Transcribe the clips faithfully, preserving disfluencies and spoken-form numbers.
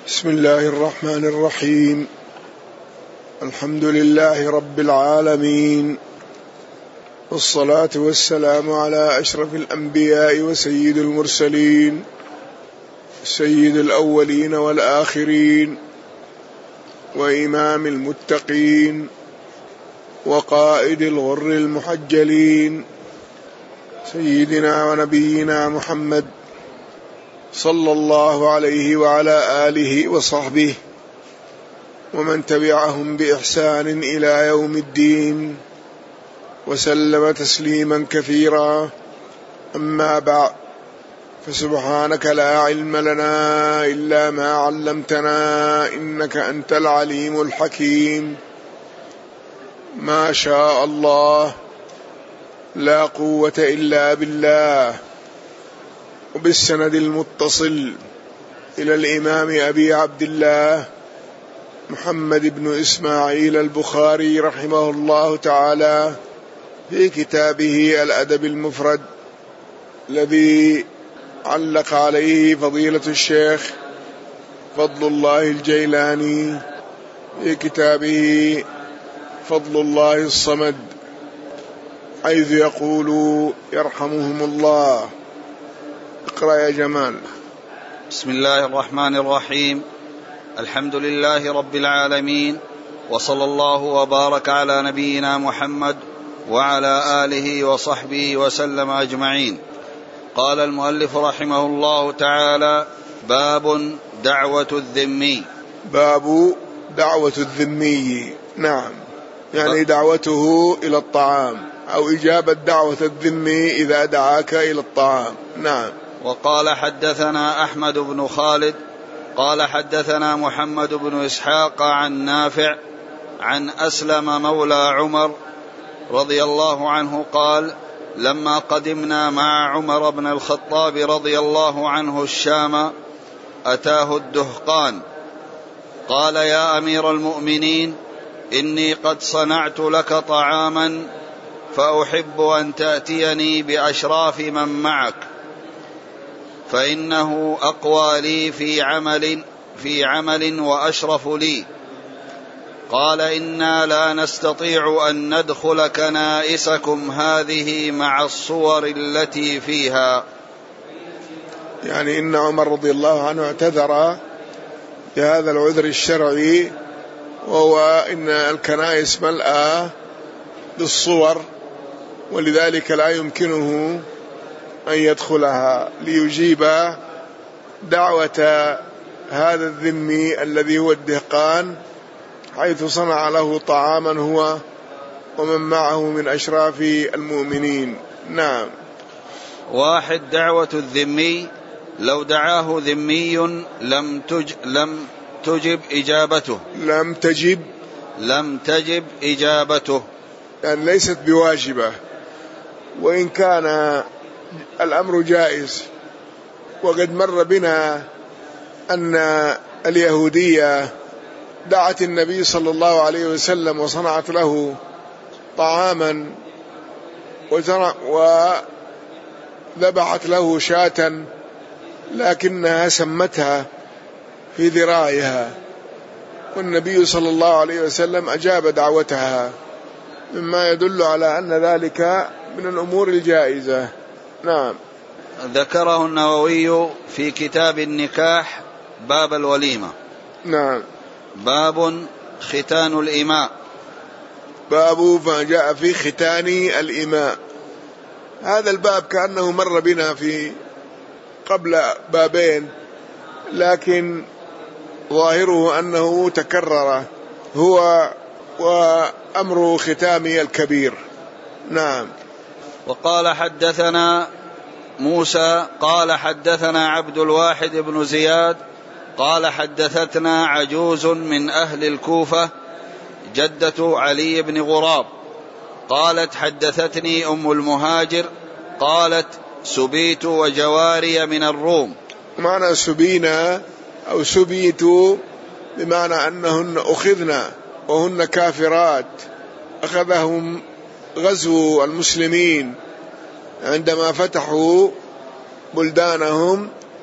بسم الله الرحمن الرحيم. الحمد لله رب العالمين، والصلاة والسلام على أشرف الأنبياء وسيد المرسلين، سيد الأولين والآخرين، وإمام المتقين، وقائد الغر المحجلين، سيدنا ونبينا محمد صلى الله عليه وعلى آله وصحبه ومن تبعهم بإحسان إلى يوم الدين، وسلم تسليما كثيرا. أما بعد، فسبحانك لا علم لنا إلا ما علمتنا إنك أنت العليم الحكيم. ما شاء الله، لا قوة إلا بالله. وبالسند المتصل إلى الإمام أبي عبد الله محمد بن إسماعيل البخاري رحمه الله تعالى في كتابه الأدب المفرد، الذي علق عليه فضيلة الشيخ فضل الله الجيلاني في كتابه فضل الله الصمد، حيث يقول يرحمهم الله. اقرأ يا جمال. بسم الله الرحمن الرحيم. الحمد لله رب العالمين، وصلى الله وبارك على نبينا محمد وعلى آله وصحبه وسلم أجمعين. قال المؤلف رحمه الله تعالى: باب دعوة الذمي. باب دعوة الذمي، نعم، يعني دعوته إلى الطعام أو إجابة دعوة الذمي إذا دعاك إلى الطعام. نعم. وقال حدثنا أحمد بن خالد قال حدثنا محمد بن إسحاق عن نافع عن أسلم مولى عمر رضي الله عنه قال: لما قدمنا مع عمر بن الخطاب رضي الله عنه الشام أتاه الدهقان قال: يا أمير المؤمنين، إني قد صنعت لك طعاما فأحب أن تأتيني بأشراف من معك، فإنه أقوى لي في عمل في عمل وأشرف لي. قال: إنا لا نستطيع أن ندخل كنائسكم هذه مع الصور التي فيها. يعني إن عمر رضي الله عنه اعتذر بهذا العذر الشرعي، وهو إن الكنائس ملأى بالصور، ولذلك لا يمكنه أن يدخلها، ليجيب دعوة هذا الذمي الذي هو الدهقان، حيث صنع له طعاما هو ومن معه من أشراف المؤمنين. نعم. واحد: دعوة الذمي، لو دعاه ذمي لم تج لم تجب إجابته لم تجب لم تجب إجابته يعني ليست بواجبة، وإن كان الأمر جائز. وقد مر بنا أن اليهودية دعت النبي صلى الله عليه وسلم وصنعت له طعاما وذبحت له شاة، لكنها سمتها في ذراعها، والنبي صلى الله عليه وسلم أجاب دعوتها، مما يدل على أن ذلك من الأمور الجائزة. نعم. ذكره النووي في كتاب النكاح باب الوليمة. نعم. باب ختان الإماء. باب فجاء في ختان الإماء. هذا الباب كأنه مر بنا في قبل بابين، لكن ظاهره أنه تكرر، هو وأمر ختام الكبير. نعم. وقال حدثنا موسى قال حدثنا عبد الواحد بن زياد قال حدثتنا عجوز من أهل الكوفة جدة علي بن غراب قالت: حدثتني أم المهاجر قالت: سبيت وجواري من الروم. معنى سبينا أو سبيت بمعنى أنهن أخذنا وهن كافرات، أخذهم غزو المسلمين عندما فتحوا بلدانهم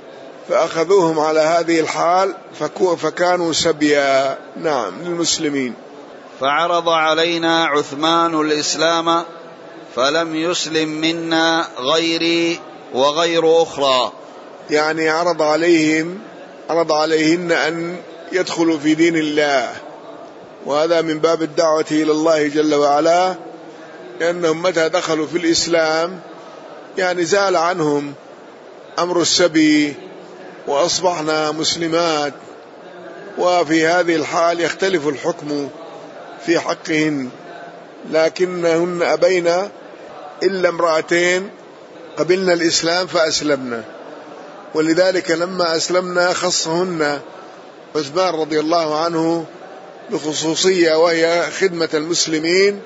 فأخذوهم على هذه الحال فكانوا سبيا نعم للمسلمين. فعرض علينا عثمان الإسلام فلم يسلم منا غيري وغير أخرى، يعني عرض عليهم عرض عليهن أن يدخلوا في دين الله، وهذا من باب الدعوة إلى الله جل وعلا، لأنهم متى دخلوا في الإسلام يعني زال عنهم أمر السبي وأصبحنا مسلمات، وفي هذه الحال يختلف الحكم في حقهن، لكنهن أبين إلا امرأتين قبلنا الإسلام فأسلمنا، ولذلك لما أسلمنا خصهن عثمان رضي الله عنه بخصوصية وهي خدمة المسلمين،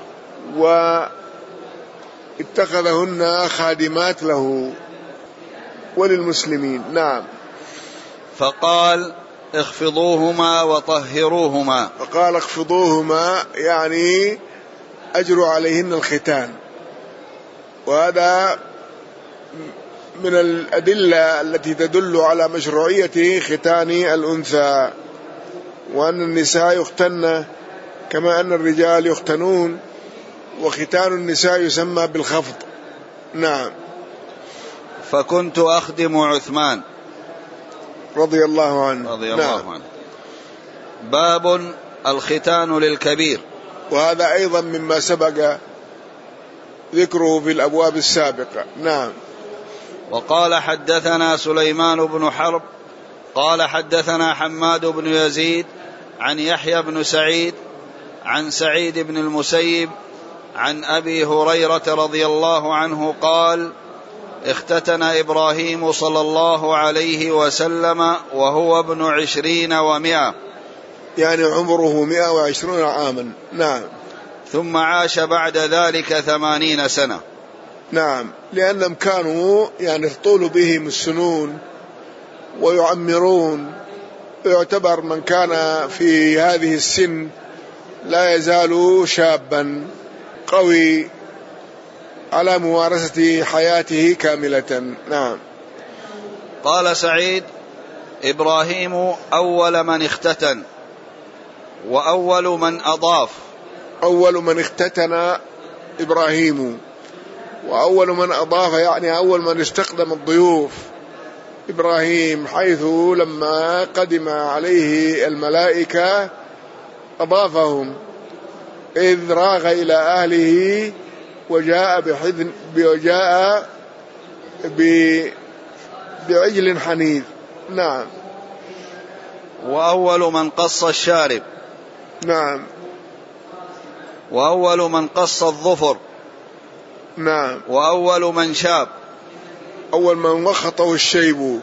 واتخذهن خادمات له وللمسلمين. نعم. فقال اخفضوهما وطهروهما. فقال اخفضوهما يعني أجروا عليهن الختان، وهذا من الأدلة التي تدل على مشروعية ختان الأنثى، وأن النساء يختن كما أن الرجال يختنون، وختان النساء يسمى بالخفض. نعم. فكنت أخدم عثمان رضي الله عنه. رضي الله نعم. عنه. باب الختان للكبير، وهذا أيضا مما سبق ذكره في الأبواب السابقة. نعم. وقال حدثنا سليمان بن حرب قال حدثنا حماد بن يزيد عن يحيى بن سعيد عن سعيد بن المسيب عن أبي هريرة رضي الله عنه قال اختتن إبراهيم صلى الله عليه وسلم وهو ابن عشرين ومئة، يعني عمره مئة وعشرون عاما. نعم. ثم عاش بعد ذلك ثمانين سنة. نعم، لأنهم كانوا يعني تطول بهم السنون ويعمرون، ويعتبر من كان في هذه السن لا يزال شابا قوي على ممارسة حياته كاملة. نعم. قال سعيد إبراهيم أول من اختتن وأول من أضاف. أول من اختتن إبراهيم وأول من أضاف، يعني أول من استخدم الضيوف إبراهيم، حيث لما قدم عليه الملائكة أضافهم إذ راغ إلى أهله وجاء بحذن وجاء بعجل حنيذ. نعم. وأول من قص الشارب. نعم. وأول من قص الظفر. نعم. وأول من شاب. أول من وخطه الشيب،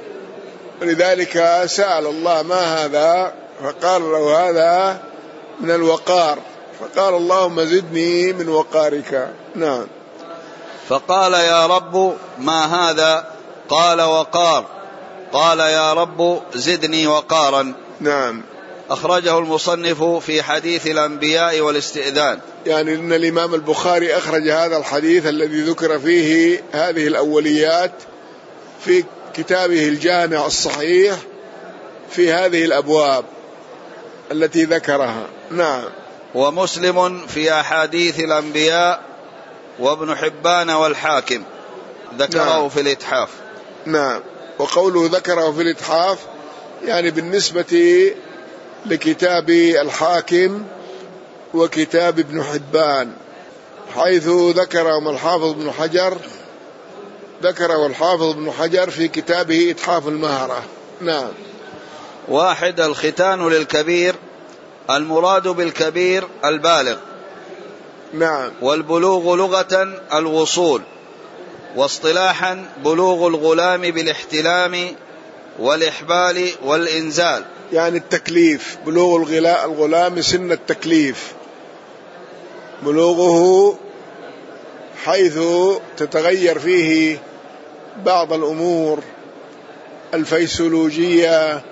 لذلك سأل الله ما هذا، فقال له هذا من الوقار، فقال اللهم زدني من وقارك. نعم. فقال يا رب ما هذا؟ قال وقار. قال يا رب زدني وقارا. نعم. أخرجه المصنف في حديث الأنبياء والاستئذان، يعني إن الإمام البخاري أخرج هذا الحديث الذي ذكر فيه هذه الأوليات في كتابه الجامع الصحيح في هذه الأبواب التي ذكرها. نعم. ومسلم في أحاديث الأنبياء، وابن حبان والحاكم ذكره نعم. في الإتحاف. نعم. وقوله ذكره في الإتحاف يعني بالنسبة لكتاب الحاكم وكتاب ابن حبان، حيث ذكرهم الحافظ ابن حجر ذكره الحافظ ابن حجر في كتابه إتحاف المهرة. نعم. واحد. الختان للكبير، المراد بالكبير البالغ. نعم. والبلوغ لغة الوصول، واصطلاحا بلوغ الغلام بالاحتلام والإحبال والإنزال، يعني التكليف، بلوغ الغلام سن التكليف، بلوغه حيث تتغير فيه بعض الأمور الفيسيولوجية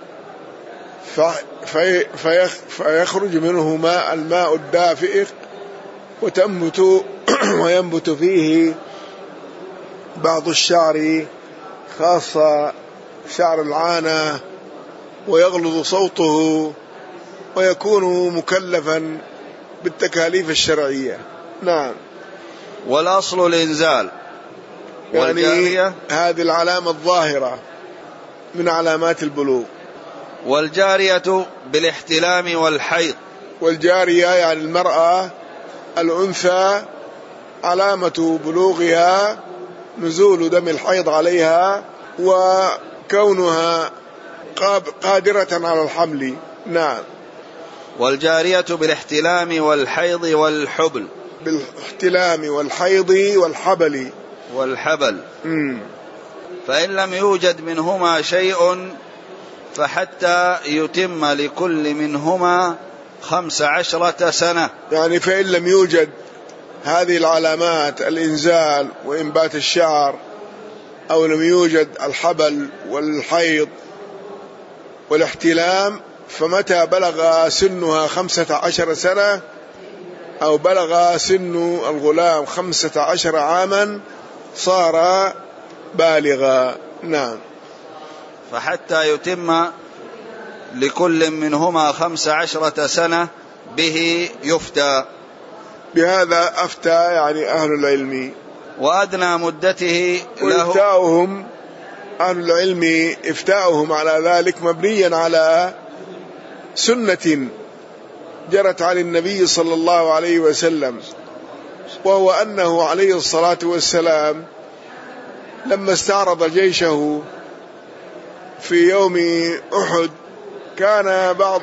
في فيخرج منه ماء الماء الدافئ وتنبت وينبت فيه بعض الشعر، خاصة شعر العانة ويغلظ صوته ويكون مكلفا بالتكاليف الشرعية. نعم. والأصل الإنزال. يعني هذه العلامة الظاهرة من علامات البلوغ. والجارية بالاحتلام والحيض. والجارية يعني المرأة الأنثى علامة بلوغها نزول دم الحيض عليها وكونها قادرة على الحمل. نعم. والجارية بالاحتلام والحيض والحبل. بالاحتلام والحيض والحبل. والحبل. مم. فإن لم يوجد منهما شيء فحتى يتم لكل منهما خمس عشرة سنة. يعني فإن لم يوجد هذه العلامات الإنزال وإنبات الشعر أو لم يوجد الحبل والحيض والاحتلام، فمتى بلغ سنها خمسة عشر سنة أو بلغ سن الغلام خمسة عشر عاما صار بالغا. نعم. فحتى يتم لكل منهما خمس عشرة سنة به يفتى. بهذا أفتى يعني أهل العلم. وأدنى مدته له. وإفتاؤهم أهل العلم إفتاؤهم على ذلك مبنيا على سنة جرت عن النبي صلى الله عليه وسلم، وهو أنه عليه الصلاة والسلام لما استعرض جيشه في يوم أحد كان بعض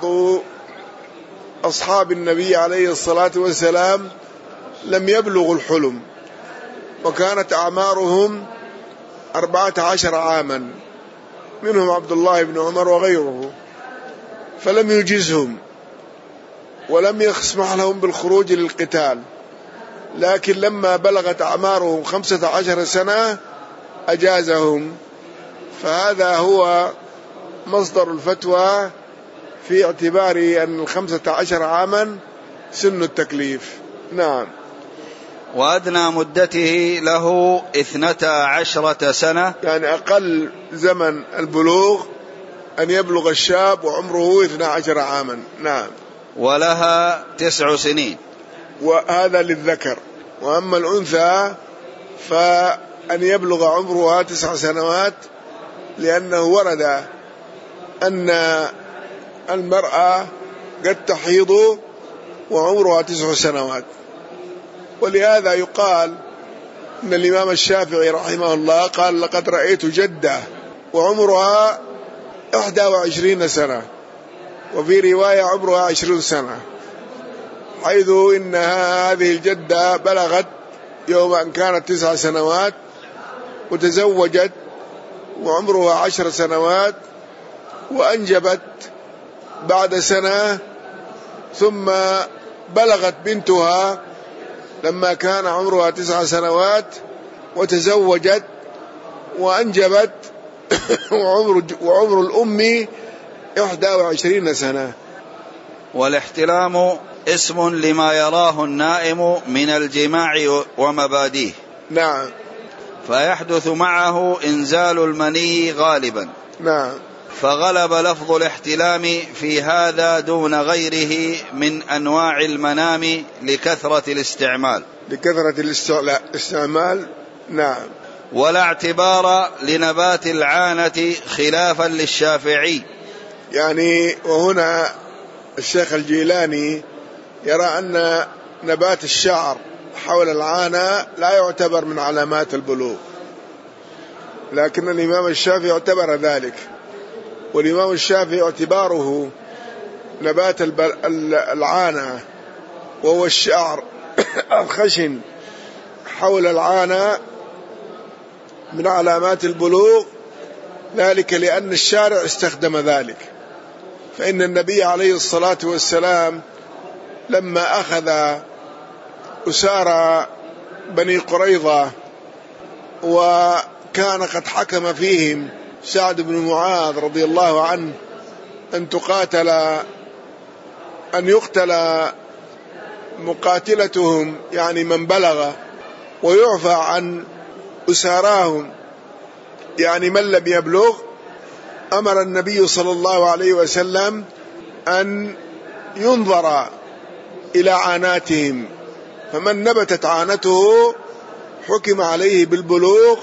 أصحاب النبي عليه الصلاة والسلام لم يبلغوا الحلم، وكانت أعمارهم أربعة عشر عاما، منهم عبد الله بن عمر وغيره، فلم يجزهم ولم يسمح لهم بالخروج للقتال، لكن لما بلغت أعمارهم خمسة عشر سنة أجازهم. فهذا هو مصدر الفتوى في اعتبار أن الخمسة عشر عاما سن التكليف. نعم. وأدنى مدته له اثنتا عشرة سنة، يعني أقل زمن البلوغ أن يبلغ الشاب وعمره اثنا عشر عاما. نعم. ولها تسع سنين، وهذا للذكر. وأما الأنثى فأن يبلغ عمرها تسع سنوات، لأنه ورد أن المرأة قد تحيض وعمرها تسع سنوات. ولهذا يقال أن الإمام الشافعي رحمه الله قال لقد رأيت جدة وعمرها إحدى وعشرين سنة، وفي رواية عمرها عشرين سنة، حيث إن هذه الجدة بلغت يوم أن كانت تسع سنوات وتزوجت وعمرها عشر سنوات وأنجبت بعد سنة، ثم بلغت بنتها لما كان عمرها تسع سنوات وتزوجت وأنجبت وعمر, وعمر الأم إحدى وعشرين سنة. والاحتلام اسم لما يراه النائم من الجماع ومباديه. نعم. فيحدث معه إنزال المني غالبا. نعم. فغلب لفظ الاحتلام في هذا دون غيره من أنواع المنام لكثرة الاستعمال لكثرة الاستعمال. نعم. ولا اعتبار لنبات العانة خلافا للشافعي. يعني وهنا الشيخ الجيلاني يرى أن نبات الشعر حول العانة لا يعتبر من علامات البلوغ، لكن الإمام الشافعي اعتبر ذلك. والإمام الشافعي اعتباره نبات العانة وهو الشعر الخشن حول العانة من علامات البلوغ، ذلك لأن الشارع استخدم ذلك. فإن النبي عليه الصلاة والسلام لما أخذ أسارى بني قريظة وكان قد حكم فيهم سعد بن معاذ رضي الله عنه أن تقاتل أن يقتل مقاتلتهم، يعني من بلغ، ويعفى عن أساراهم يعني من لم يبلغ، أمر النبي صلى الله عليه وسلم أن ينظر إلى عاناتهم، فمن نبتت عانته حكم عليه بالبلوغ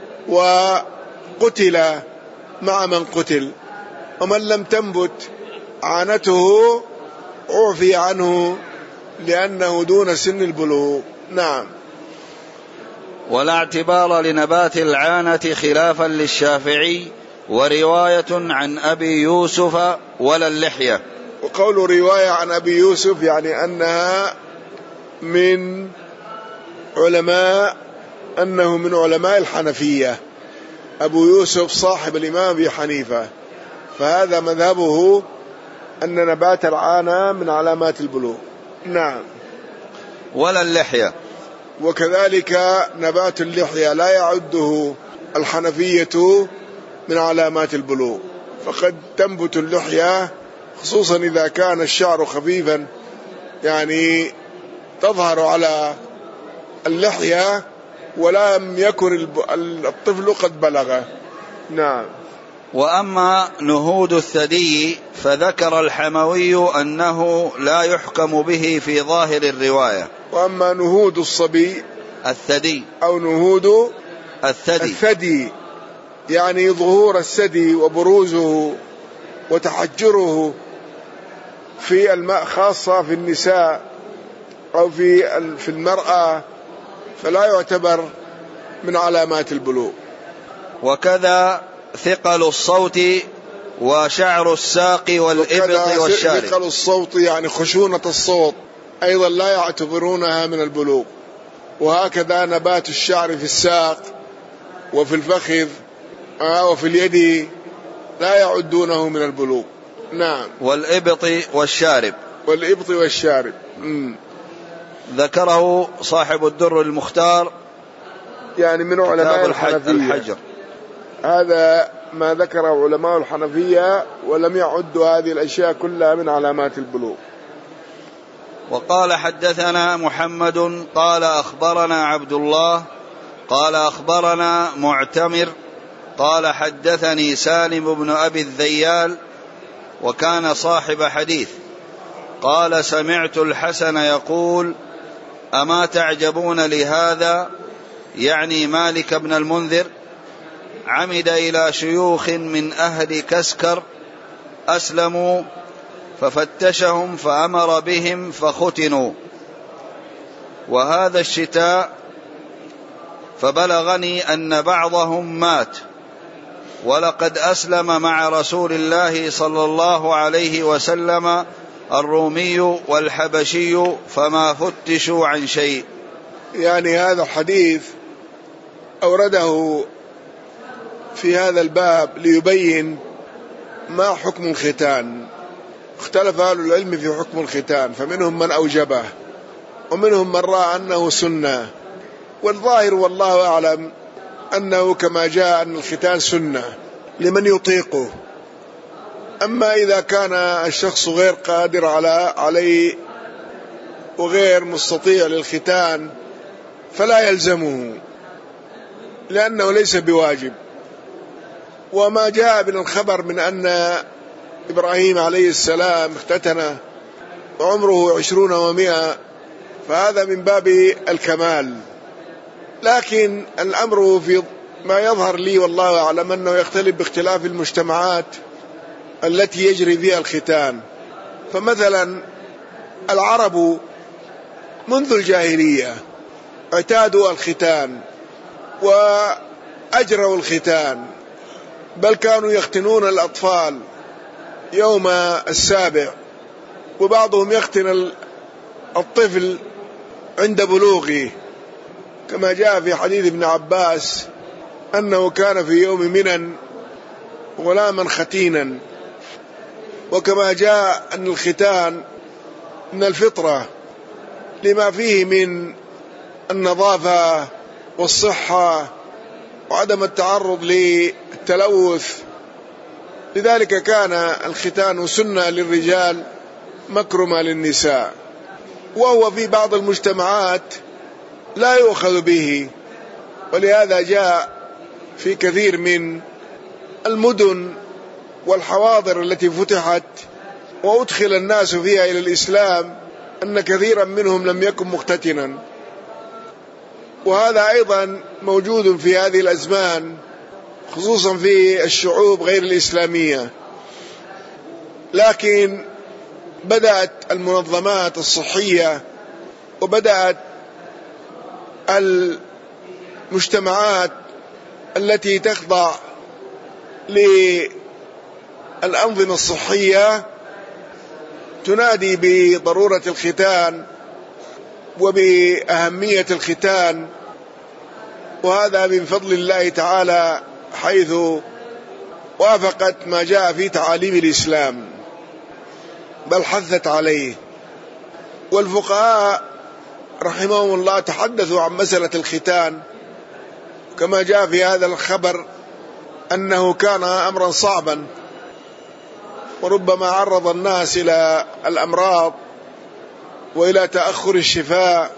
وقتل مع من قتل، ومن لم تنبت عانته عفي عنه لأنه دون سن البلوغ. نعم. ولا اعتبار لنبات العانة خلافا للشافعي، ورواية عن أبي يوسف ولا اللحية. وقول رواية عن أبي يوسف يعني أنها من علماء أنه من علماء الحنفية، أبو يوسف صاحب الإمام أبي حنيفة، فهذا مذهبه أن نبات العانة من علامات البلوغ. نعم. ولا اللحية، وكذلك نبات اللحية لا يعده الحنفية من علامات البلوغ، فقد تنبت اللحية خصوصا إذا كان الشعر خفيفا، يعني تظهر على اللحية ولم يكن الطفل قد بلغ. نعم. وأما نهود الثدي فذكر الحموي أنه لا يحكم به في ظاهر الرواية. وأما نهود الصبي الثدي أو نهود الثدي, الثدي يعني ظهور الثدي وبروزه وتحجره في الماء، خاصة في النساء أو في في المرأة، فلا يعتبر من علامات البلوغ. وكذا ثقل الصوت وشعر الساق والإبط والشارب. ثقل الصوت يعني خشونة الصوت أيضا لا يعتبرونها من البلوغ، وهكذا نبات الشعر في الساق وفي الفخذ وفي اليد لا يعدونه من البلوغ. نعم. والإبط والشارب. والإبط والشارب. مم. ذكره صاحب الدر المختار يعني من علماء الحنفية. الحجر. هذا ما ذكره علماء الحنفية، ولم يعدوا هذه الأشياء كلها من علامات البلوغ. وقال حدثنا محمد قال أخبرنا عبد الله قال أخبرنا معتمر قال حدثني سالم بن أبي الذيال وكان صاحب حديث قال سمعت الحسن يقول أما تعجبون لهذا، يعني مالك بن المنذر، عمد إلى شيوخ من أهل كسكر أسلموا ففتشهم فأمر بهم فختنوا، وهذا الشتاء فبلغني أن بعضهم مات، ولقد أسلم مع رسول الله صلى الله عليه وسلم الرومي والحبشي فما فتشوا عن شيء. يعني هذا الحديث أورده في هذا الباب ليبين ما حكم الختان. اختلف أهل العلم في حكم الختان، فمنهم من أوجبه ومنهم من رأى أنه سنة، والظاهر والله أعلم أنه كما جاء أن الختان سنة لمن يطيقه. أما إذا كان الشخص غير قادر على عليه وغير مستطيع للختان فلا يلزمه، لأنه ليس بواجب. وما جاء من الخبر من أن إبراهيم عليه السلام اختتن وعمره عشرون ومئة، فهذا من باب الكمال. لكن الأمر في ما يظهر لي والله أعلم أنه يختلف باختلاف المجتمعات التي يجري فيها الختان. فمثلا العرب منذ الجاهلية اعتادوا الختان وأجروا الختان، بل كانوا يختنون الأطفال يوم السابع، وبعضهم يختن الطفل عند بلوغه، كما جاء في حديث ابن عباس أنه كان في يوم منى غلاما ختينا. وكما جاء أن الختان من الفطرة لما فيه من النظافة والصحة وعدم التعرض للتلوث، لذلك كان الختان سنة للرجال مكرمة للنساء. وهو في بعض المجتمعات لا يؤخذ به، ولهذا جاء في كثير من المدن والحواضر التي فتحت وأدخل الناس فيها إلى الإسلام أن كثيرا منهم لم يكن مختتنا، وهذا أيضا موجود في هذه الأزمان خصوصا في الشعوب غير الإسلامية. لكن بدأت المنظمات الصحية وبدأت المجتمعات التي تخضع للأنظمة الصحية تنادي بضرورة الختان وبأهمية الختان، وهذا من فضل الله تعالى حيث وافقت ما جاء في تعاليم الإسلام بل حثت عليه. والفقهاء رحمهم الله تحدثوا عن مسألة الختان كما جاء في هذا الخبر أنه كان أمرا صعبا، وربما عرض الناس إلى الأمراض وإلى تأخر الشفاء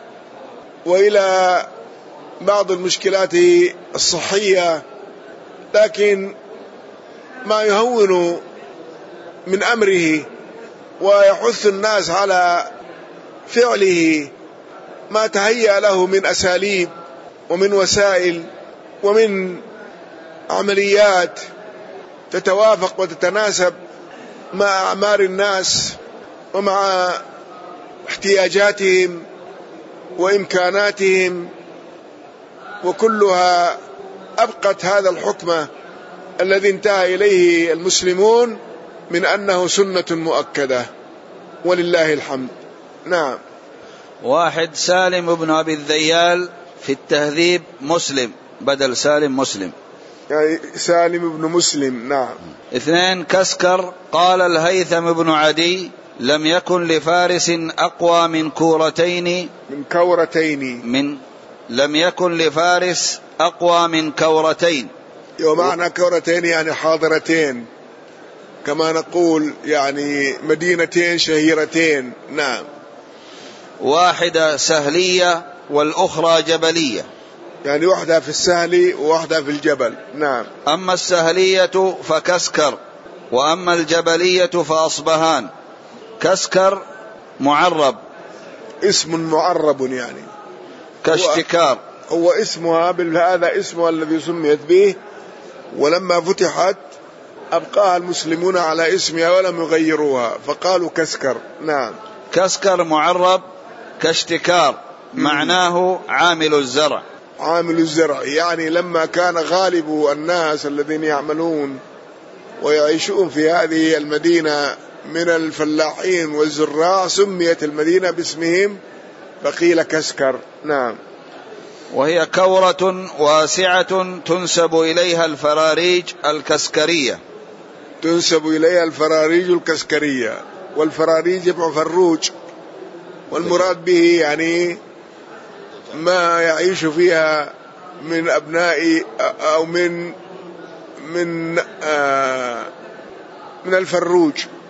وإلى بعض المشكلات الصحية، لكن ما يهون من أمره ويحث الناس على فعله ما تهيأ له من أساليب ومن وسائل ومن عمليات تتوافق وتتناسب مع أعمار الناس ومع احتياجاتهم وإمكاناتهم، وكلها أبقت هذا الحكم الذي انتهى إليه المسلمون من أنه سنة مؤكدة ولله الحمد. نعم. واحد سالم بن أبي الذيال في التهذيب مسلم بدل سالم مسلم، يعني سالم بن مسلم. نعم. اثنين كسكر قال الهيثم بن عدي لم يكن لفارس أقوى من كورتين من كورتين من لم يكن لفارس أقوى من كورتين، ومعنى كورتين يعني حاضرتين كما نقول، يعني مدينتين شهيرتين. نعم. واحدة سهلية والأخرى جبلية، يعني واحدة في السهل وواحدة في الجبل. نعم. أما السهلية فكسكر وأما الجبلية فأصبهان. كسكر معرب، اسم معرب يعني كاشتكار، هو, هو اسمها هذا اسمها الذي سميت به، ولما فتحت أبقاها المسلمون على اسمها ولم يغيروها فقالوا كسكر. نعم. كسكر معرب كاشتكار معناه عامل الزرع. عامل الزرع يعني لما كان غالب الناس الذين يعملون ويعيشون في هذه المدينة من الفلاحين والزراع سميت المدينة باسمهم فقيل كسكر. نعم. وهي كورة واسعة تنسب إليها الفراريج الكسكرية. تنسب إليها الفراريج الكسكرية، والفراريج يبقى فروج، والمراد به يعني ما يعيش فيها من أبناء أو من من آه من الفروج،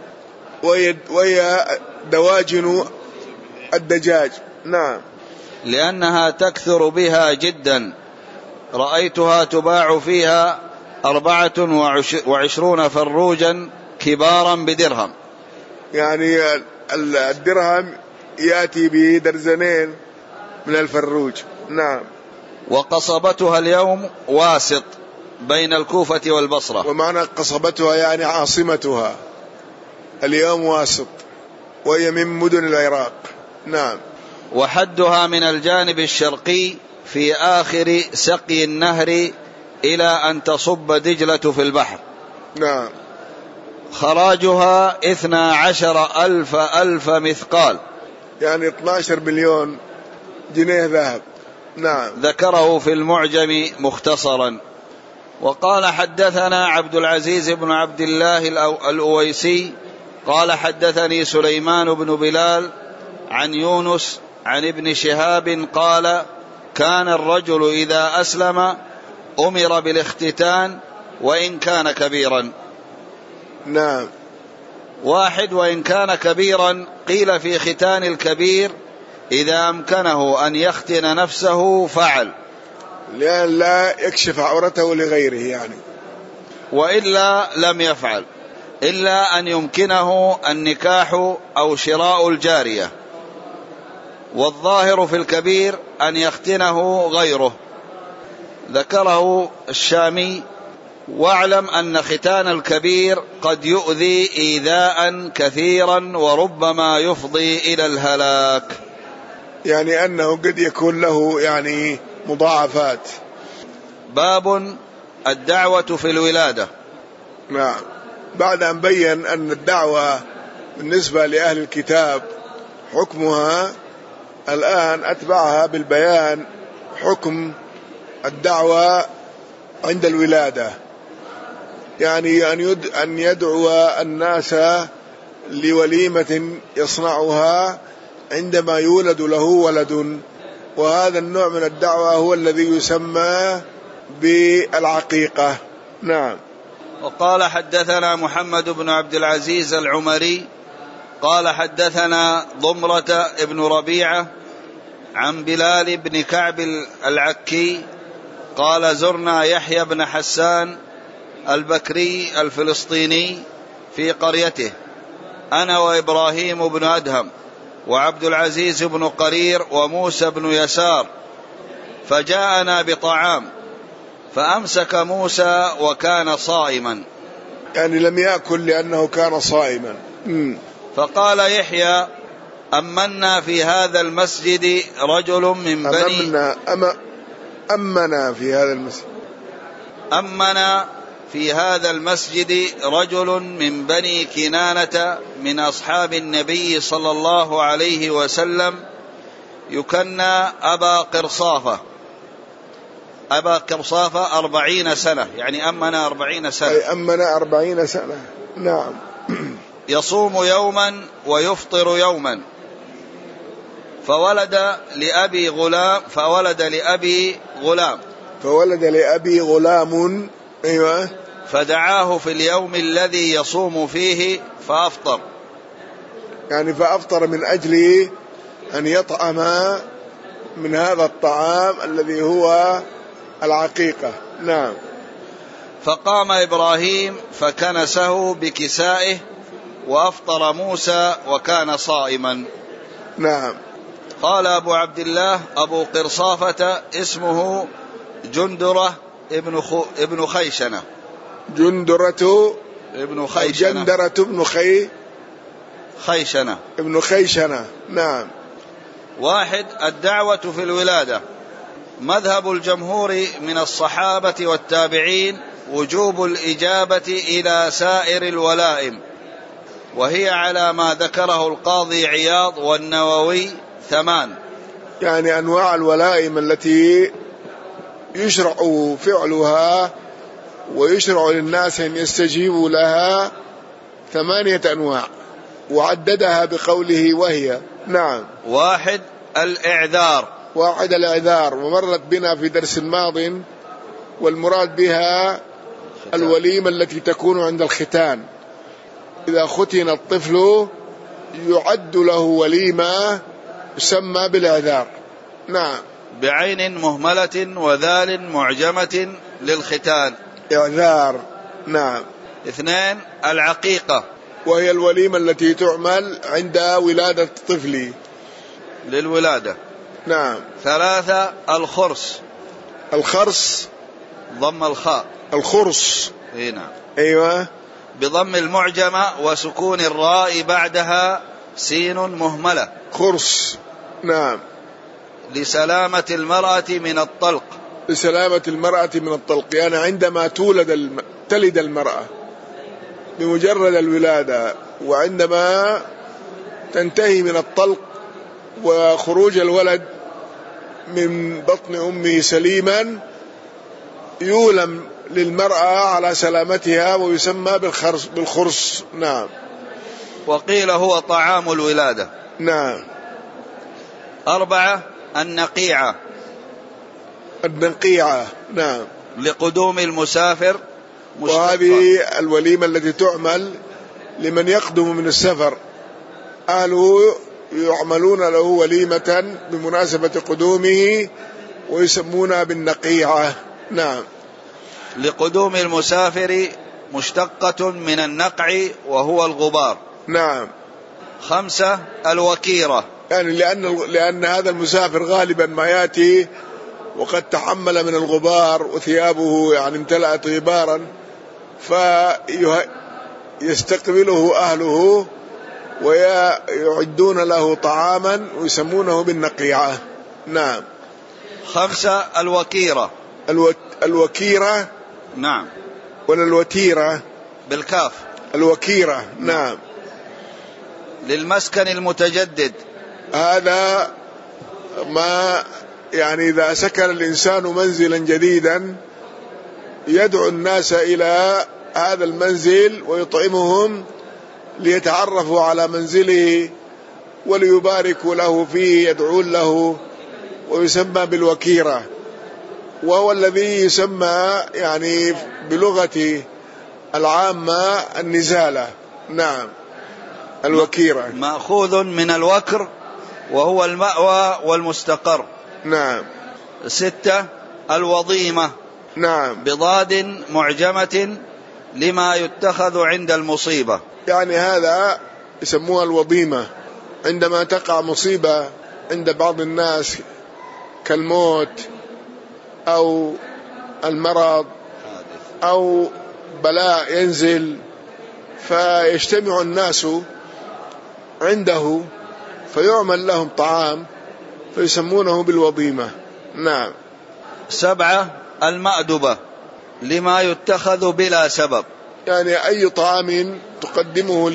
وهي دواجن الدجاج. نعم. لأنها تكثر بها جدا، رأيتها تباع فيها أربعة وعشرون فروجا كبارا بدرهم، يعني الدرهم يأتي به درزنين من الفروج. نعم. وقصبتها اليوم واسط بين الكوفة والبصرة. ومعنى قصبتها يعني عاصمتها اليوم واسط، وهي من مدن العراق. نعم. وحدها من الجانب الشرقي في آخر سقي النهر إلى أن تصب دجلة في البحر. نعم. خراجها اثنا عشر ألف ألف مثقال، يعني اثنا عشر مليون جنيه ذهب. نعم. ذكره في المعجم مختصرا. وقال حدثنا عبد العزيز بن عبد الله الأويسي قال حدثني سليمان بن بلال عن يونس عن ابن شهاب قال كان الرجل إذا أسلم أمر بالاختتان وإن كان كبيرا. نعم. واحد وإن كان كبيرا قيل في ختان الكبير إذا أمكنه أن يختن نفسه فعل، لأن لا يكشف عورته لغيره يعني. وإلا لم يفعل، إلا أن يمكنه النكاح أو شراء الجارية، والظاهر في الكبير أن يختنه غيره. ذكره الشامي: واعلم أن ختان الكبير قد يؤذي إيذاء كثيرا وربما يفضي إلى الهلاك، يعني أنه قد يكون له يعني مضاعفات. باب الدعوة في الولادة. نعم، بعد أن بين أن الدعوة بالنسبة لأهل الكتاب حكمها، الآن أتبعها بالبيان حكم الدعوة عند الولادة، يعني أن يدعو الناس لوليمة يصنعها عندما يولد له ولد، وهذا النوع من الدعوة هو الذي يسمى بالعقيقة. نعم. وقال حدثنا محمد بن عبد العزيز العمري قال حدثنا ضمرة ابن ربيعة عن بلال بن كعب العكي قال زرنا يحيى بن حسان البكري الفلسطيني في قريته أنا وإبراهيم بن أدهم وعبد العزيز بن قرير وموسى بن يسار، فجاءنا بطعام فأمسك موسى وكان صائما، يعني لم يأكل لأنه كان صائما. فقال يحيى: أمنا في هذا المسجد رجل من بني أمنا أم أمنا في هذا المسجد أمنا في هذا المسجد رجل من بني كنانة من أصحاب النبي صلى الله عليه وسلم يكنى أبا قرصافة. أبا قرصافة أربعين سنة، يعني أمنا أربعين سنة، أي أمنا أربعين سنة. نعم. يصوم يوما ويفطر يوما، فولد لأبي غلام فولد لأبي غلام فولد لأبي غلام أيوة، فدعاه في اليوم الذي يصوم فيه فأفطر، يعني فأفطر من أجل أن يطعم من هذا الطعام الذي هو العقيقة. نعم. فقام إبراهيم فكنسه بكسائه وأفطر موسى وكان صائما. نعم. قال أبو عبد الله أبو قرصافة اسمه جندرة ابن, خو ابن خيشنة. جندرة ابن خيشنة جندرة ابن خي خيشنة ابن خيشنة. نعم. واحد: الدعوة في الولادة. مذهب الجمهور من الصحابة والتابعين وجوب الإجابة إلى سائر الولائم، وهي على ما ذكره القاضي عياض والنووي ثمان، يعني أنواع الولائم التي يشرع فعلها ويشرع للناس أن يستجيبوا لها ثمانية أنواع، وعددها بقوله وهي. نعم. واحد: الإعذار. واحد الإعذار، ومرت بنا في درس ماض، والمراد بها الوليمة التي تكون عند الختان. إذا ختن الطفل يعد له وليمة يسمى بالإعذار. نعم. بعين مهملة وذال معجمة للختان. إعذار. نعم. اثنين: العقيقة، وهي الوليمة التي تعمل عند ولادة الطفل للولادة. نعم. ثلاثة: الخرس. الخرس ضم الخاء. الخرس. اي نعم. ايوه، بضم المعجمة وسكون الراء بعدها سين مهملة. خرس. نعم. لسلامة المرأة من الطلق. لسلامة المرأة من الطلق، يعني عندما تولد الم... تلد المرأة بمجرد الولادة، وعندما تنتهي من الطلق وخروج الولد من بطن أمه سليما، يولم للمرأة على سلامتها ويسمى بالخرس بالخرس. نعم. وقيل هو طعام الولادة. نعم. أربعة: النقيعة. النقيعة. نعم. لقدوم المسافر، وهذه الوليمة التي تعمل لمن يقدم من السفر، أهله يعملون له وليمة بمناسبة قدومه ويسمونها بالنقيعة. نعم. لقدوم المسافر مشتقة من النقع وهو الغبار. نعم. خمسة الوكيرة، يعني لأن, لأن هذا المسافر غالبا ما يأتي وقد تحمل من الغبار وثيابه يعني امتلأت غبارا، فيستقبله أهله ويعدون له طعاما ويسمونه بالنقيعة. نعم. خمسة الوكيرة. الو... الوكيرة. نعم. ولا الوتيرة؟ بالكاف. الوكيرة. نعم. للمسكن المتجدد، هذا ما يعني إذا سكن الإنسان منزلا جديدا يدعو الناس إلى هذا المنزل ويطعمهم ليتعرفوا على منزله وليباركوا له فيه، يدعون له، ويسمى بالوكيرة، وهو الذي يسمى يعني بلغة العامة النزالة. نعم. الوكيرة مأخوذ من الوكر وهو المأوى والمستقر. نعم. ستة الوضيمة. نعم. بضاد معجمة لما يتخذ عند المصيبة. يعني هذا يسموها الوضيمة عندما تقع مصيبة عند بعض الناس كالموت أو المرض أو بلاء ينزل، فيجتمع الناس عنده فيعمل لهم طعام فيسمونه بالوضيمة. نعم. سبعة المأدبة لما يتخذ بلا سبب، يعني أي طعام تقدمه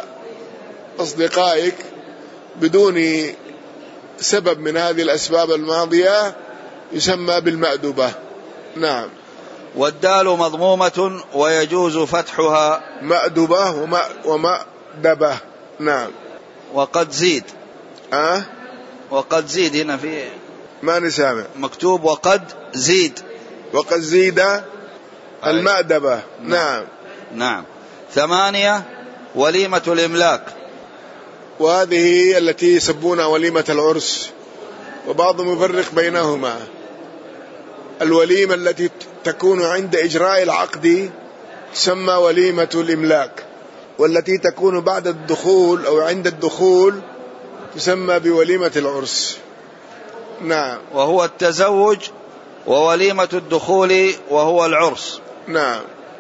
لأصدقائك بدون سبب من هذه الأسباب الماضية يسمى بالمأدبة. نعم. والدال مضمومة ويجوز فتحها. مأدبة ومأدبة. نعم. وقد زيد. أه؟ وقد زيد هنا في ما نسامع مكتوب وقد زيد. وقد زيد المأدبة. نعم. نعم. ثمانية وليمة الإملاك، وهذه التي يسمونها وليمة العرس، وبعضهم يفرق بينهما. الوليمة التي تكون عند إجراء العقد تسمى وليمة الإملاك، والتي تكون بعد الدخول أو عند الدخول تسمى بوليمة العرس. نعم. وهو التزوج، ووليمة الدخول وهو العرس. نعم.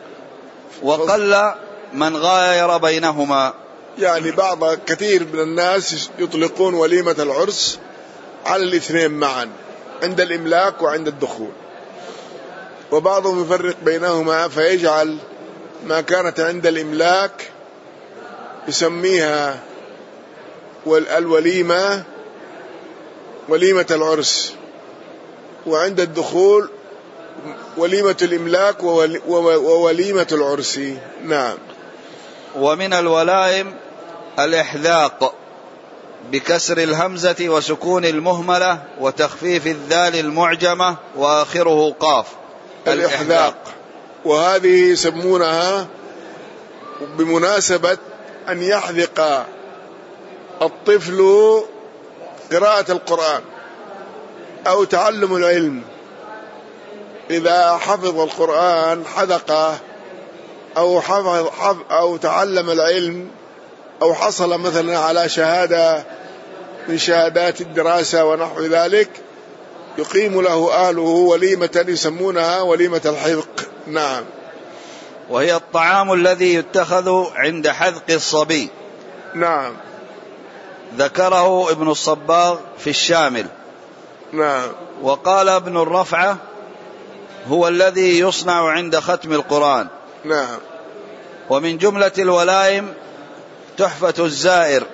وقل من غاير بينهما، يعني بعض كثير من الناس يطلقون وليمة العرس على الاثنين معا عند الإملاك وعند الدخول، وبعضهم يفرق بينهما فيجعل ما كانت عند الإملاك يسميها الوليمة وليمة العرس، وعند الدخول وليمة الإملاك ووليمة العرس. نعم. ومن الولائم الإحذاق بكسر الهمزة وسكون المهملة وتخفيف الذال المعجمة وآخره قاف. الإحذاق، وهذه يسمونها بمناسبة أن يحذق الطفل قراءة القرآن أو تعلم العلم. إذا حفظ القرآن حذقه أو حفظ حفظ أو تعلم العلم أو حصل مثلا على شهادة من شهادات الدراسة ونحو ذلك، يقيم له أهله وليمة يسمونها وليمة الحذق. نعم. وهي الطعام الذي يتخذ عند حذق الصبي. نعم. ذكره ابن الصباغ في الشامل. نعم. وقال ابن الرفعة هو الذي يصنع عند ختم القرآن. نعم. ومن جملة الولائم تحفة الزائر،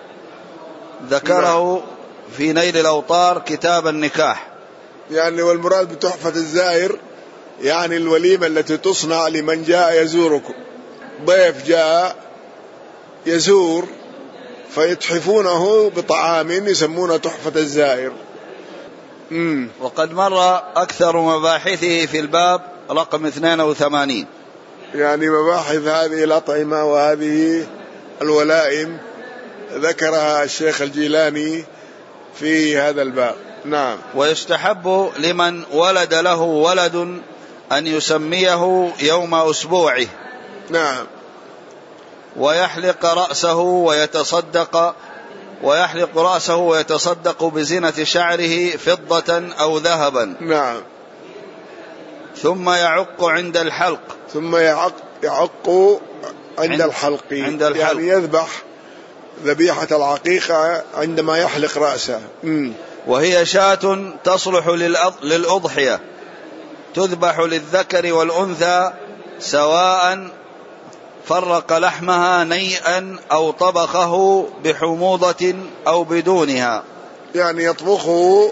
ذكره نعم. في نيل الأوطار كتاب النكاح. يعني والمراد بتحفة الزائر يعني الوليمة التي تصنع لمن جاء يزوركم، ضيف جاء يزور فيتحفونه بطعام يسمونه تحفة الزائر. مم. وقد مر أكثر مباحثه في الباب رقم اثنين وثمانين، يعني مباحث هذه الأطعمة وهذه الولائم ذكرها الشيخ الجيلاني في هذا الباب. نعم. ويستحب لمن ولد له ولد أن يسميه يوم أسبوعه نعم. ويحلق رأسه ويتصدق ويحلق رأسه ويتصدق بزينة شعره فضة أو ذهبا. نعم. ثم يعق عند الحلق. ثم يعق, يعق عند, عند الحلق. عند الحلق يعني يذبح ذبيحة العقيقة عندما يحلق رأسه. م. وهي شاة تصلح للأضحية، تذبح للذكر والأنثى سواء فرق لحمها نيئا أو طبخه بحموضة أو بدونها. يعني يطبخه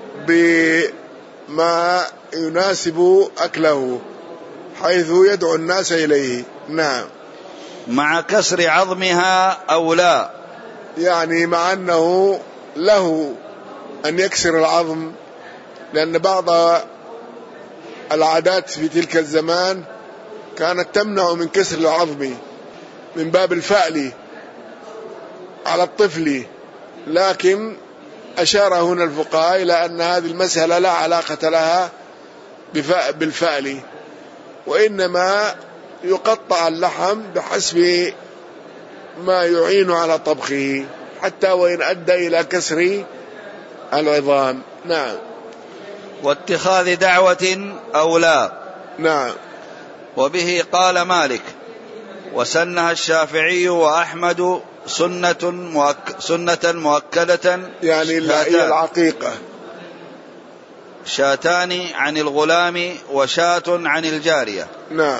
بما يناسب أكله حيث يدعو الناس إليه. نعم. مع كسر عظمها أو لا، يعني مع أنه له أن يكسر العظم، لأن بعض العادات في تلك الزمان كانت تمنع من كسر العظم من باب الفأل على الطفل، لكن أشار هنا الفقهاء إلى أن هذه المسألة لا علاقة لها بالفأل، وإنما يقطع اللحم بحسب ما يعين على طبخه حتى وإن أدى إلى كسر العظام. نعم. واتخاذ دعوة أو لا. نعم. وبه قال مالك وسنها الشافعي وأحمد سنة, مؤك... سنة مؤكدة، يعني هي العقيقة، شاتان عن الغلام وشاة عن الجارية. نعم.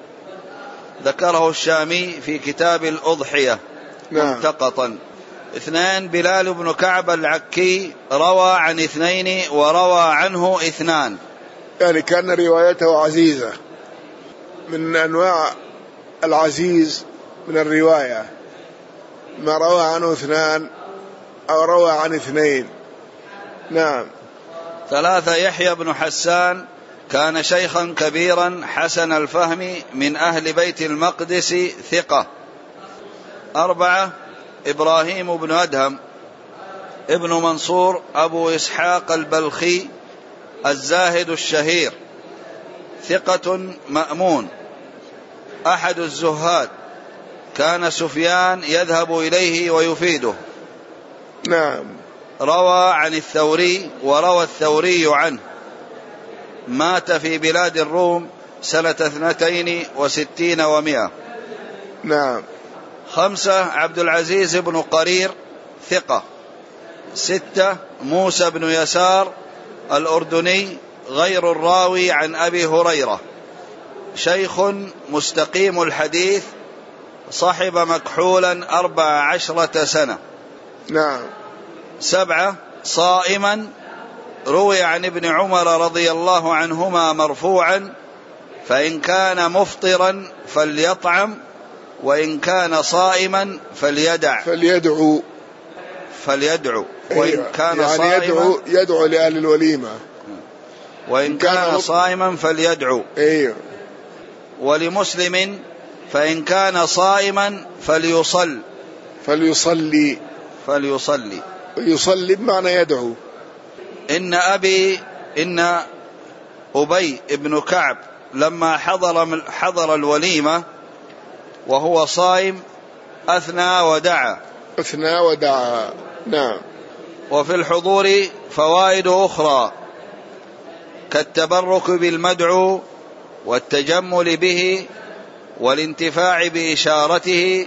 ذكره الشامي في كتاب الأضحية. نعم. منتقطا. اثنان بلال بن كعب العكي روى عن اثنين وروى عنه اثنان، يعني كان روايته عزيزة، من أنواع العزيز من الرواية ما روى عنه اثنان أو روى عن اثنين. نعم. ثلاثة يحيى بن حسان كان شيخا كبيرا حسن الفهم من أهل بيت المقدس ثقة. أربعة إبراهيم بن أدهم ابن منصور أبو إسحاق البلخي الزاهد الشهير ثقة مأمون أحد الزهاد، كان سفيان يذهب إليه ويفيده. نعم. روى عن الثوري وروى الثوري عنه، مات في بلاد الروم سنة اثنتين وستين ومئة. نعم. خمسة عبد العزيز بن قرير ثقة. ستة موسى بن يسار الأردني غير الراوي عن أبي هريرة، شيخ مستقيم الحديث، صحب مكحولا أربع عشرة سنة. نعم. سبعة صائما روي عن ابن عمر رضي الله عنهما مرفوعا فإن كان مفطرا فليطعم وإن كان صائما فليدع فليدعو فليدعو وإن كان يعني صائما يدعو, يدعو لأهل الوليمة، وإن كان, كان صائما فليدعو. أيوه. ولمسلم فإن كان صائما فليصل فليصلي فليصلي يصلي بمعنى يدعو. إن أبي إن أبي ابن كعب لما حضر حضر الوليمة وهو صائم أثنى ودعا أثنى ودعا. نعم. وفي الحضور فوائد أخرى كالتبرك بالمدعو والتجمل به والانتفاع بإشارته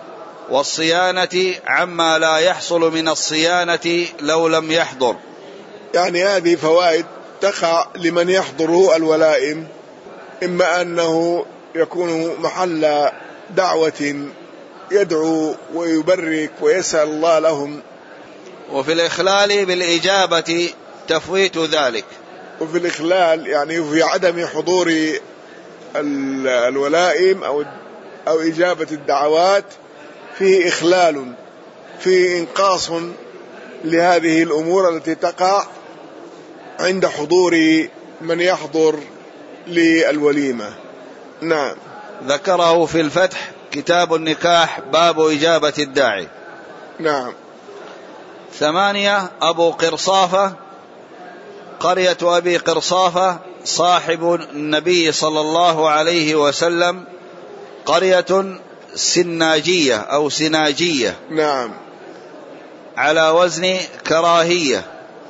والصيانة عما لا يحصل من الصيانة لو لم يحضر. يعني هذه فوائد تقع لمن يحضر الولائم، إما أنه يكون محل دعوة يدعو ويبرك ويسأل الله لهم، وفي الإخلال بالإجابة تفويت ذلك. وفي الإخلال يعني في عدم حضور الولائم أو أو إجابة الدعوات فيه إخلال، فيه إنقاص لهذه الأمور التي تقع عند حضور من يحضر للوليمة. نعم. ذكره في الفتح كتاب النكاح باب إجابة الداعي. نعم. ثمانية أبو قرصافة قرية أبي قرصافة صاحب النبي صلى الله عليه وسلم قرية سناجية أو سناجية. نعم. على وزن كراهية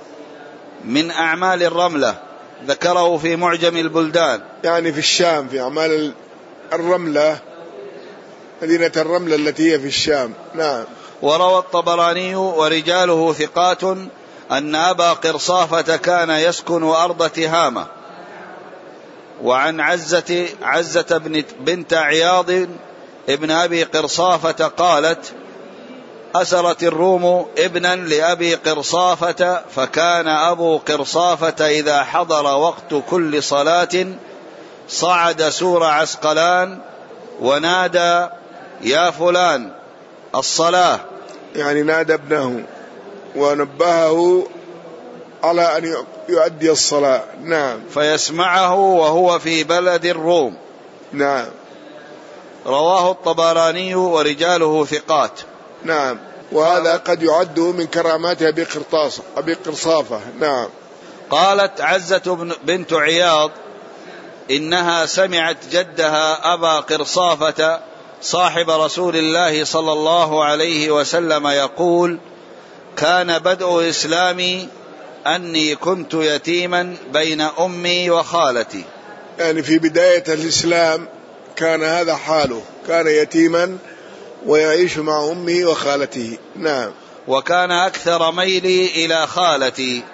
من أعمال الرملة، ذكره في معجم البلدان. يعني في الشام، في أعمال الرملة، مدينة الرملة التي هي في الشام. نعم. وروى الطبراني ورجاله ثقات أن أبا قرصافة كان يسكن أرض تهامة. وعن عزة, عزة بنت عياض ابن أبي قرصافة قالت: أسرت الروم ابنا لأبي قرصافة، فكان أبو قرصافة إذا حضر وقت كل صلاة صعد سور عسقلان ونادى: يا فلان الصلاة. يعني نادى ابنه ونبهه على أن يؤدي الصلاة. نعم. فيسمعه وهو في بلد الروم. نعم. رواه الطبراني ورجاله ثقات. نعم. وهذا قد يعد من كرامات أبي أبي قرصافة. نعم. قالت عزة بنت عياض إنها سمعت جدها أبا قرصافة صاحب رسول الله صلى الله عليه وسلم يقول: كان بدء إسلامي أني كنت يتيما بين أمي وخالتي. يعني في بداية الإسلام كان هذا حاله، كان يتيما ويعيش مع أمه وخالته. نعم. وكان أكثر ميلي إلى خالتي،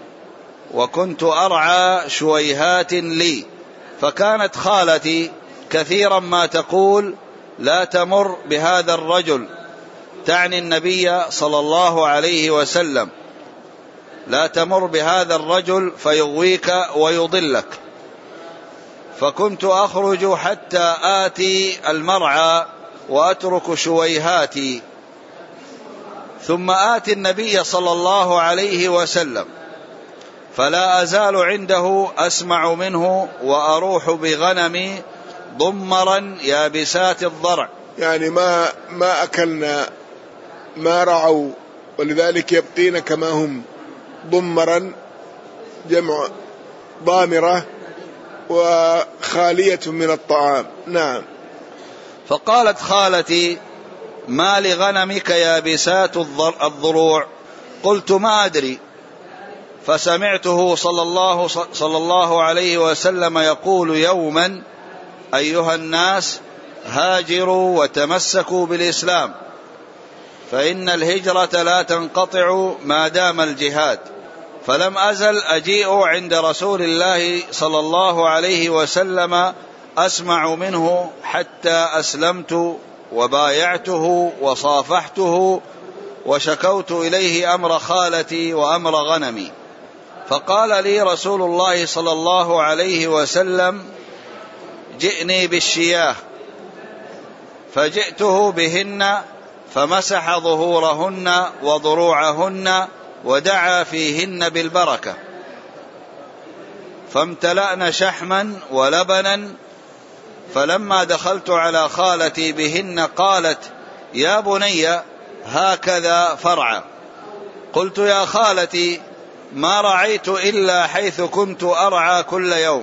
وكنت أرعى شويهات لي، فكانت خالتي كثيرا ما تقول: لا تمر بهذا الرجل، تعني النبي صلى الله عليه وسلم، لا تمر بهذا الرجل فيغويك ويضلك. فكنت أخرج حتى آتي المرعى وأترك شويهاتي، ثم آتي النبي صلى الله عليه وسلم فلا أزال عنده أسمع منه وأروح بغنمي ضمرا يابسات الضرع. يعني ما ما أكلنا ما رعوا، ولذلك يبقين كما هم، ضمرا جمع ضامرة وخالية من الطعام. نعم. فقالت خالتي: ما لغنمك يابسات الضروع؟ قلت: ما أدري. فسمعته صلى الله, صلى الله عليه وسلم يقول يوما: أيها الناس، هاجروا وتمسكوا بالإسلام، فإن الهجرة لا تنقطع ما دام الجهاد. فلم أزل أجيء عند رسول الله صلى الله عليه وسلم أسمع منه حتى أسلمت وبايعته وصافحته وشكوت إليه أمر خالتي وأمر غنمي. فقال لي رسول الله صلى الله عليه وسلم: جئني بالشياه. فجئته بهن فمسح ظهورهن وضروعهن ودعا فيهن بالبركة، فامتلأن شحما ولبنا. فلما دخلت على خالتي بهن قالت: يا بني، هكذا فرع. قلت: يا خالتي، ما رعيت إلا حيث كنت أرعى كل يوم،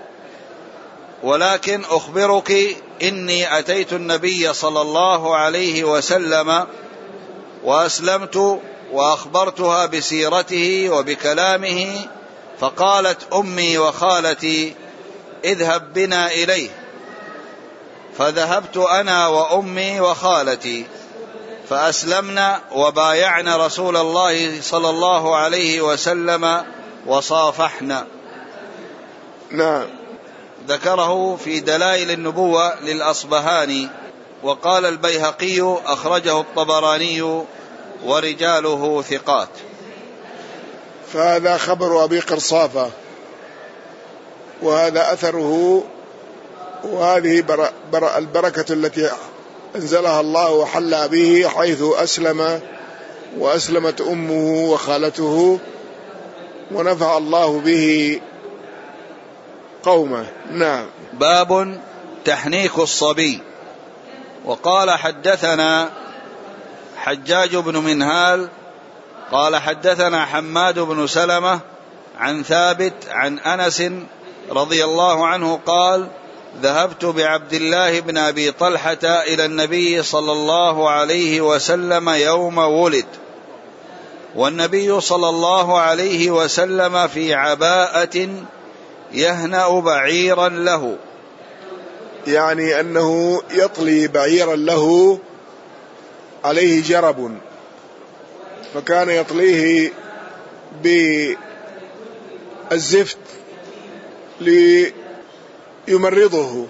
ولكن أخبرك إني أتيت النبي صلى الله عليه وسلم وأسلمت وأخبرتها بسيرته وبكلامه، فقالت أمي وخالتي: اذهب بنا إليه. فذهبت أنا وأمي وخالتي فأسلمنا وبايعنا رسول الله صلى الله عليه وسلم وصافحنا. نعم. ذكره في دلائل النبوة للأصبهاني. وقال البيهقي: أخرجه الطبراني ورجاله ثقات. فهذا خبر أبي قرصافة، وهذا أثره، وهذه برا برا البركة التي أنزلها الله وحل به حيث أسلم وأسلمت أمه وخالته ونفع الله به قومه. نعم. باب تحنيك الصبي. وقال: حدثنا حجاج بن منهال قال حدثنا حماد بن سلمة عن ثابت عن أنس رضي الله عنه قال: ذهبت بعبد الله بن أبي طلحة إلى النبي صلى الله عليه وسلم يوم ولد، والنبي صلى الله عليه وسلم في عباءة يهنأ بعيرا له، يعني أنه يطلي بعيرا له عليه جرب، فكان يطليه بالزفت ليمرضه.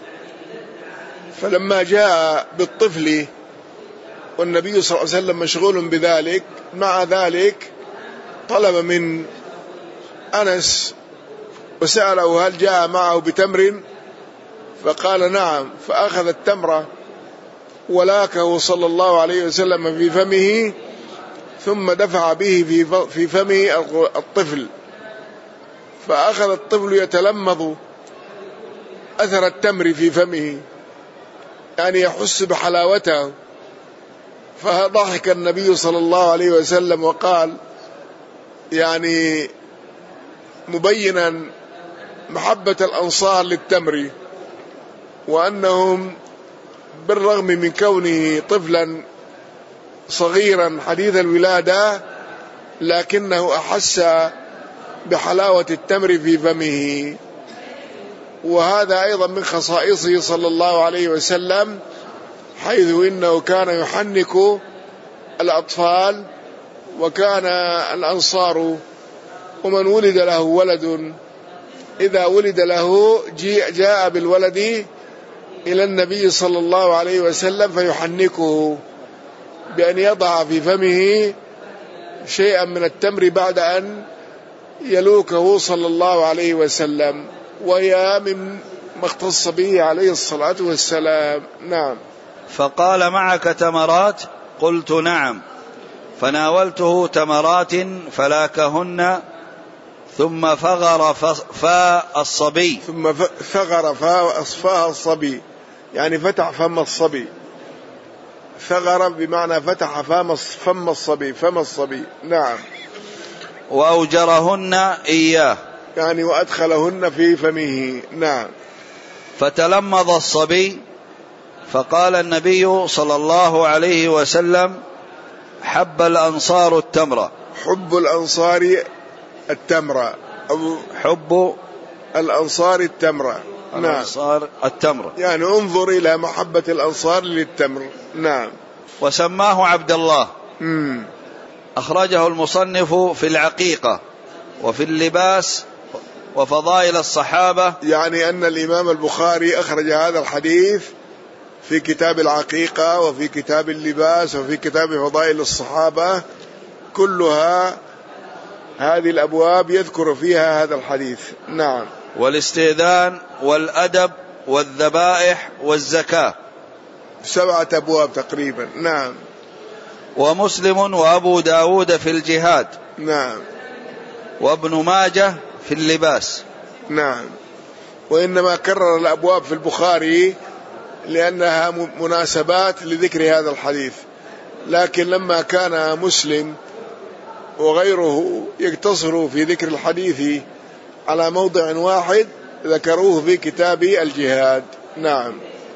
فلما جاء بالطفل والنبي صلى الله عليه وسلم مشغول بذلك، مع ذلك طلب من أنس وسأله هل جاء معه بتمر، فقال نعم، فأخذ التمر ولاكه صلى الله عليه وسلم في فمه، ثم دفع به في فمه الطفل، فأخذ الطفل يتلمذ أثر التمر في فمه، يعني يحس بحلاوته. فضحك النبي صلى الله عليه وسلم وقال، يعني مبينا محبة الأنصار للتمر، وأنهم بالرغم من كونه طفلا صغيرا حديث الولادة لكنه أحس بحلاوة التمر في فمه. وهذا أيضا من خصائصه صلى الله عليه وسلم، حيث إنه كان يحنك الأطفال، وكان الأنصار ومن ولد له ولد إذا ولد له جاء بالولد إلى النبي صلى الله عليه وسلم فيحنكه بأن يضع في فمه شيئا من التمر بعد أن يلوكه صلى الله عليه وسلم، وهي من ما اختص به عليه الصلاة والسلام. نعم. فقال معك تمرات؟ قلت نعم، فناولته تمرات فلاكهن، ثم فغر فاء الصبي ثم فغر فاء الصبي يعني فتح فم الصبي، ثغر بمعنى فتح فم الصبي فم الصبي. نعم. وأوجرهن إياه يعني وأدخلهن في فمه. نعم. فتلمض الصبي، فقال النبي صلى الله عليه وسلم: حب الأنصار التمر. حب الأنصار التمر أو حب الأنصار التمر. الأنصار نعم. التمر، يعني انظر إلى محبة الأنصار للتمر. نعم. وسماه عبد الله. مم. أخرجه المصنف في العقيقة وفي اللباس وفضائل الصحابة. يعني أن الإمام البخاري أخرج هذا الحديث في كتاب العقيقة وفي كتاب اللباس وفي كتاب فضائل الصحابة، كلها هذه الأبواب يذكر فيها هذا الحديث. نعم. والاستئذان والأدب والذبائح والزكاة، سبعة أبواب تقريبا. نعم. ومسلم وأبو داود في الجهاد. نعم. وابن ماجه في اللباس. نعم. وإنما كرر الأبواب في البخاري لأنها مناسبات لذكر هذا الحديث، لكن لما كان مسلم وغيره يقتصروا في ذكر الحديث على موضع واحد ذكروه في كتاب الجهاد. نعم.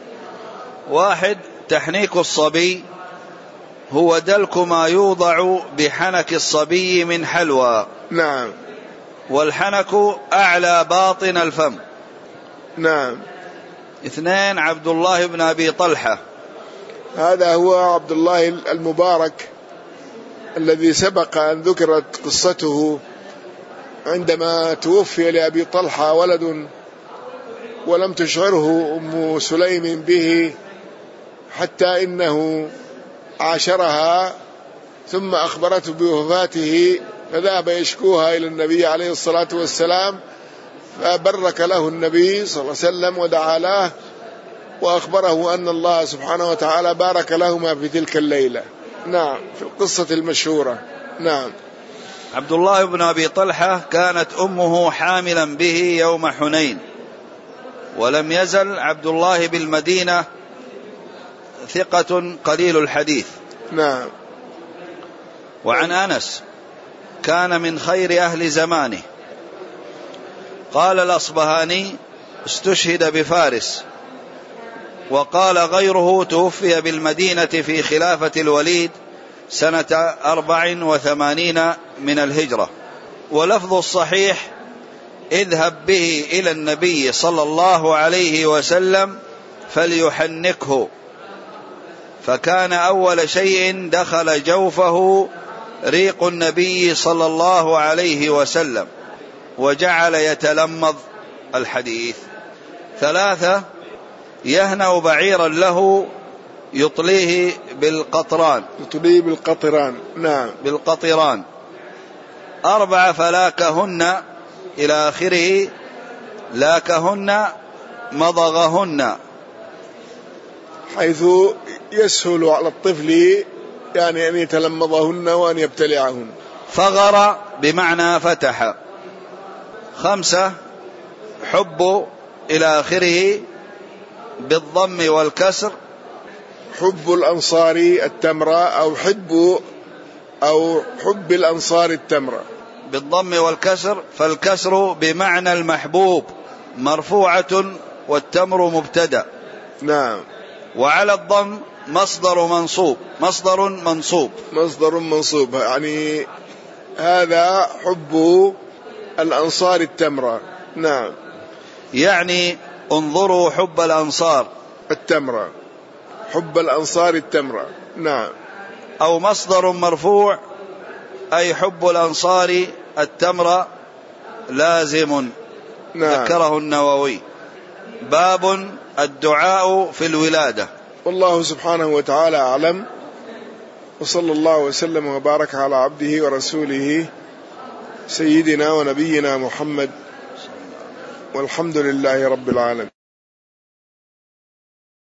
واحد، تحنيك الصبي هو دلك ما يوضع بحنك الصبي من حلوى. نعم. والحنك أعلى باطن الفم. نعم. اثنين، عبد الله بن أبي طلحة، هذا هو عبد الله المبارك الذي سبق أن ذكرت قصته عندما توفي لأبي طلحة ولد ولم تشعره أم سليم به حتى إنه عاشرها، ثم أخبرته بوفاته فذهب يشكوها إلى النبي عليه الصلاة والسلام، فبرك له النبي صلى الله عليه وسلم ودعا له وأخبره أن الله سبحانه وتعالى بارك لهما في تلك الليلة. نعم. في القصة المشهورة. نعم. عبد الله بن أبي طلحة كانت أمه حاملا به يوم حنين، ولم يزل عبد الله بالمدينة ثقة قليل الحديث. نعم. وعن أنس: كان من خير أهل زمانه. قال الأصبهاني: استشهد بفارس وقال غيره توفي بالمدينة في خلافة الوليد سنة أربع وثمانين من الهجرة. ولفظ الصحيح اذهب به إلى النبي صلى الله عليه وسلم فليحنكه، فكان أول شيء دخل جوفه ريق النبي صلى الله عليه وسلم وجعل يتلمظ الحديث. ثلاثة يهنأ بعيرا له يطليه بالقطران يطليه بالقطران نعم بالقطران. أربعة فلاكهن إلى آخره، لاكهن مضغهن، حيث يسهل على الطفل يعني أن يتلمضهن وأن يبتلعهن. فغر بمعنى فتح. خمسة حب إلى آخره بالضم والكسر، حب الأنصار التمرة أو حب أو حب الأنصار التمرة بالضم والكسر، فالكسر بمعنى المحبوب مرفوعة والتمر مبتدأ. نعم. وعلى الضم مصدر منصوب مصدر منصوب مصدر منصوب يعني هذا حب الأنصار التمرة. نعم. يعني انظروا حب الأنصار التمرة، حب الأنصار التمرة. نعم. أو مصدر مرفوع أي حب الأنصار التمرة لازم. نعم. ذكره النووي. باب الدعاء في الولادة. والله سبحانه وتعالى أعلم، وصلى الله وسلم وبارك على عبده ورسوله سيدنا ونبينا محمد، والحمد لله رب العالمين.